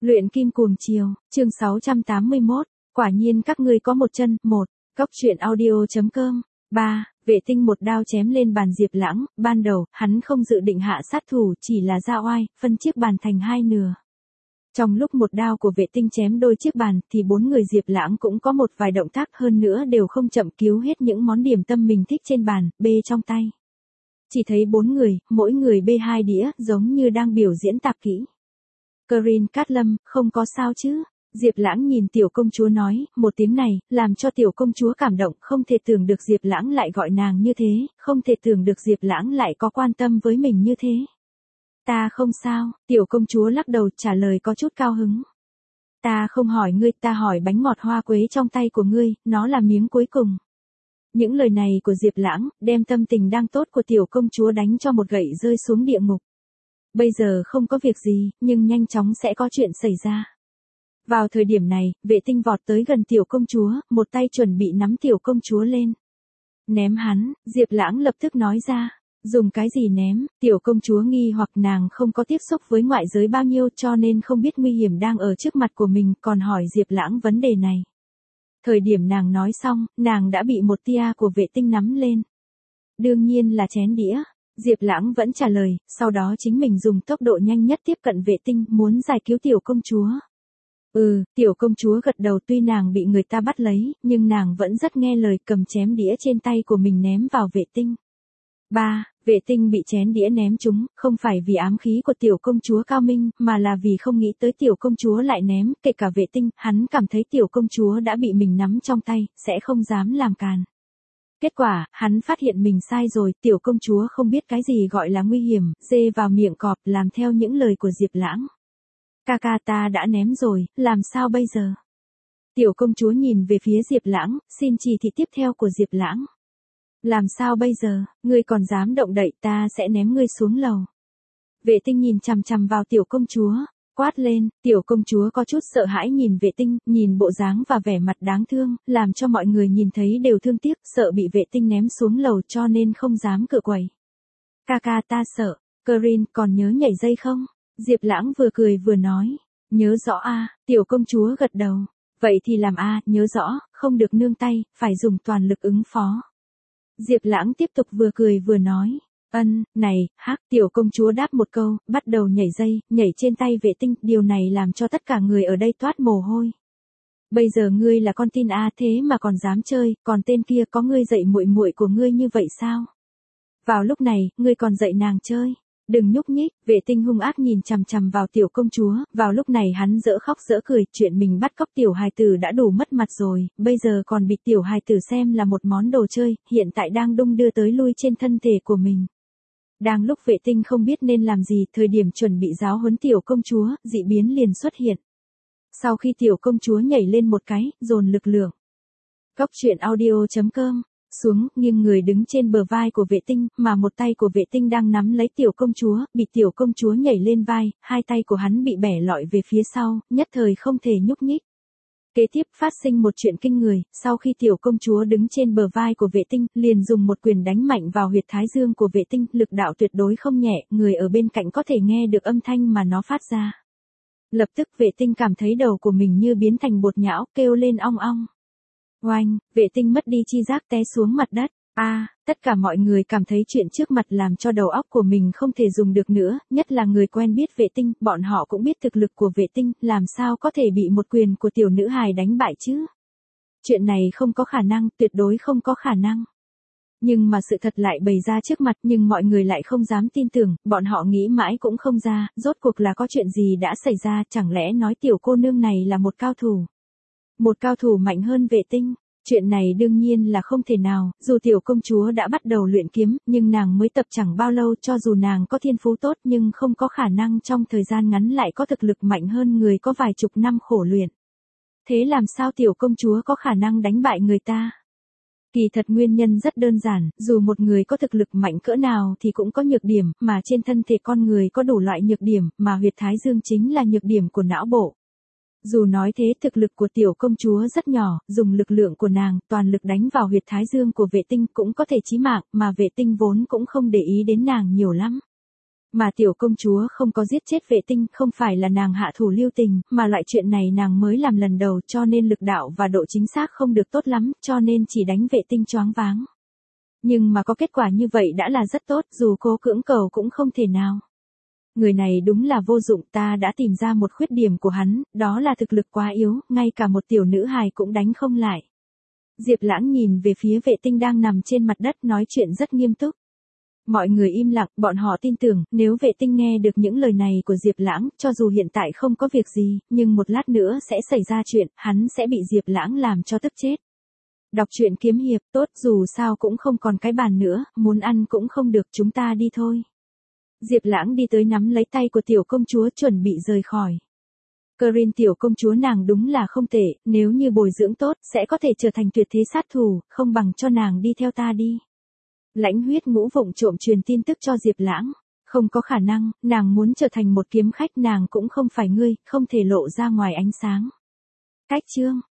Luyện kim cuồng chiều, chương 681, quả nhiên các ngươi có một chân, một, Cóc truyện audio.com, 3, vệ tinh một đao chém lên bàn Diệp Lãng, ban đầu, hắn không dự định hạ sát thủ chỉ là ra oai, phân chiếc bàn thành hai nửa. Trong lúc một đao của vệ tinh chém đôi chiếc bàn, thì bốn người Diệp Lãng cũng có một vài động tác hơn nữa đều không chậm cứu hết những món điểm tâm mình thích trên bàn, bê trong tay. Chỉ thấy bốn người, mỗi người bê hai đĩa, giống như đang biểu diễn tạp kỹ. Corinne Cát Lâm, không có sao chứ? Diệp Lãng nhìn tiểu công chúa nói, một tiếng này, làm cho tiểu công chúa cảm động, không thể tưởng được Diệp Lãng lại gọi nàng như thế, không thể tưởng được Diệp Lãng lại có quan tâm với mình như thế. Ta không sao, tiểu công chúa lắc đầu trả lời có chút cao hứng. Ta không hỏi ngươi, ta hỏi bánh ngọt hoa quế trong tay của ngươi, nó là miếng cuối cùng. Những lời này của Diệp Lãng, đem tâm tình đang tốt của tiểu công chúa đánh cho một gậy rơi xuống địa ngục. Bây giờ không có việc gì, nhưng nhanh chóng sẽ có chuyện xảy ra. Vào thời điểm này, vệ tinh vọt tới gần tiểu công chúa, một tay chuẩn bị nắm tiểu công chúa lên. Ném hắn, Diệp Lãng lập tức nói ra. Dùng cái gì ném, tiểu công chúa nghi hoặc nàng không có tiếp xúc với ngoại giới bao nhiêu cho nên không biết nguy hiểm đang ở trước mặt của mình còn hỏi Diệp Lãng vấn đề này. Thời điểm nàng nói xong, nàng đã bị một tia của vệ tinh nắm lên. Đương nhiên là chén đĩa. Diệp Lãng vẫn trả lời, sau đó chính mình dùng tốc độ nhanh nhất tiếp cận vệ tinh muốn giải cứu tiểu công chúa. Tiểu công chúa gật đầu tuy nàng bị người ta bắt lấy, nhưng nàng vẫn rất nghe lời cầm chén đĩa trên tay của mình ném vào vệ tinh. 3. Vệ tinh bị chén đĩa ném trúng, không phải vì ám khí của tiểu công chúa cao minh, mà là vì không nghĩ tới tiểu công chúa lại ném, kể cả vệ tinh, hắn cảm thấy tiểu công chúa đã bị mình nắm trong tay, sẽ không dám làm càn. Kết quả, hắn phát hiện mình sai rồi, tiểu công chúa không biết cái gì gọi là nguy hiểm, dê vào miệng cọp làm theo những lời của Diệp Lãng. Ca ta đã ném rồi, làm sao bây giờ? Tiểu công chúa nhìn về phía Diệp Lãng, xin chỉ thị tiếp theo của Diệp Lãng. Làm sao bây giờ, ngươi còn dám động đậy ta sẽ ném ngươi xuống lầu. Vệ tinh nhìn chằm chằm vào tiểu công chúa, quát lên, tiểu công chúa có chút sợ hãi nhìn vệ tinh, nhìn bộ dáng và vẻ mặt đáng thương, làm cho mọi người nhìn thấy đều thương tiếc, sợ bị vệ tinh ném xuống lầu cho nên không dám cựa quậy. Ca ta sợ, Corinne còn nhớ nhảy dây không? Diệp Lãng vừa cười vừa nói, nhớ rõ a, tiểu công chúa gật đầu, vậy thì làm a, nhớ rõ, không được nương tay, phải dùng toàn lực ứng phó. Diệp Lãng tiếp tục vừa cười vừa nói, này, tiểu công chúa đáp một câu, bắt đầu nhảy dây, nhảy trên tay vệ tinh, điều này làm cho tất cả người ở đây toát mồ hôi. Bây giờ ngươi là con tin a thế mà còn dám chơi, còn tên kia có ngươi dạy muội muội của ngươi như vậy sao? Vào lúc này, ngươi còn dạy nàng chơi. Đừng nhúc nhích, vệ tinh hung ác nhìn chằm chằm vào tiểu công chúa, vào lúc này hắn dỡ khóc dỡ cười, chuyện mình bắt cóc tiểu hài tử đã đủ mất mặt rồi, bây giờ còn bị tiểu hài tử xem là một món đồ chơi, hiện tại đang đung đưa tới lui trên thân thể của mình. Đang lúc vệ tinh không biết nên làm gì, thời điểm chuẩn bị giáo huấn tiểu công chúa, dị biến liền xuất hiện. Sau khi tiểu công chúa nhảy lên một cái, dồn lực lượng. Cóc truyện audio.com xuống, nghiêng người đứng trên bờ vai của vệ tinh, mà một tay của vệ tinh đang nắm lấy tiểu công chúa, bị tiểu công chúa nhảy lên vai, hai tay của hắn bị bẻ lọi về phía sau, nhất thời không thể nhúc nhích. Kế tiếp phát sinh một chuyện kinh người, sau khi tiểu công chúa đứng trên bờ vai của vệ tinh, liền dùng một quyền đánh mạnh vào huyệt thái dương của vệ tinh, lực đạo tuyệt đối không nhẹ, người ở bên cạnh có thể nghe được âm thanh mà nó phát ra. Lập tức vệ tinh cảm thấy đầu của mình như biến thành bột nhão, kêu lên ong ong. Oanh, vệ tinh mất đi chi giác té xuống mặt đất. Tất cả mọi người cảm thấy chuyện trước mặt làm cho đầu óc của mình không thể dùng được nữa, nhất là người quen biết vệ tinh, bọn họ cũng biết thực lực của vệ tinh, làm sao có thể bị một quyền của tiểu nữ hài đánh bại chứ? Chuyện này không có khả năng, tuyệt đối không có khả năng. Nhưng mà sự thật lại bày ra trước mặt, nhưng mọi người lại không dám tin tưởng, bọn họ nghĩ mãi cũng không ra, rốt cuộc là có chuyện gì đã xảy ra, chẳng lẽ nói tiểu cô nương này là một cao thủ? Một cao thủ mạnh hơn vệ tinh. Chuyện này đương nhiên là không thể nào, dù tiểu công chúa đã bắt đầu luyện kiếm, nhưng nàng mới tập chẳng bao lâu cho dù nàng có thiên phú tốt nhưng không có khả năng trong thời gian ngắn lại có thực lực mạnh hơn người có vài chục năm khổ luyện. Thế làm sao tiểu công chúa có khả năng đánh bại người ta? Kỳ thật nguyên nhân rất đơn giản, dù một người có thực lực mạnh cỡ nào thì cũng có nhược điểm, mà trên thân thể con người có đủ loại nhược điểm, mà huyệt thái dương chính là nhược điểm của não bộ. Dù nói thế thực lực của tiểu công chúa rất nhỏ, dùng lực lượng của nàng, toàn lực đánh vào huyệt thái dương của vệ tinh cũng có thể chí mạng, mà vệ tinh vốn cũng không để ý đến nàng nhiều lắm. Mà tiểu công chúa không có giết chết vệ tinh, không phải là nàng hạ thủ lưu tình, mà loại chuyện này nàng mới làm lần đầu, cho nên lực đạo và độ chính xác không được tốt lắm, cho nên chỉ đánh vệ tinh choáng váng. Nhưng mà có kết quả như vậy đã là rất tốt, dù cố cưỡng cầu cũng không thể nào. Người này đúng là vô dụng, ta đã tìm ra một khuyết điểm của hắn, đó là thực lực quá yếu, ngay cả một tiểu nữ hài cũng đánh không lại. Diệp Lãng nhìn về phía vệ tinh đang nằm trên mặt đất nói chuyện rất nghiêm túc. Mọi người im lặng, bọn họ tin tưởng, nếu vệ tinh nghe được những lời này của Diệp Lãng, cho dù hiện tại không có việc gì, nhưng một lát nữa sẽ xảy ra chuyện, hắn sẽ bị Diệp Lãng làm cho tức chết. Đọc truyện kiếm hiệp, tốt, dù sao cũng không còn cái bàn nữa, muốn ăn cũng không được, chúng ta đi thôi. Diệp Lãng đi tới nắm lấy tay của tiểu công chúa chuẩn bị rời khỏi. Corinne tiểu công chúa nàng đúng là không tệ, nếu như bồi dưỡng tốt, sẽ có thể trở thành tuyệt thế sát thủ, không bằng cho nàng đi theo ta đi. Lãnh Huyết Ngũ vụng trộm truyền tin tức cho Diệp Lãng. Không có khả năng, nàng muốn trở thành một kiếm khách, nàng cũng không phải ngươi, không thể lộ ra ngoài ánh sáng. Cách chương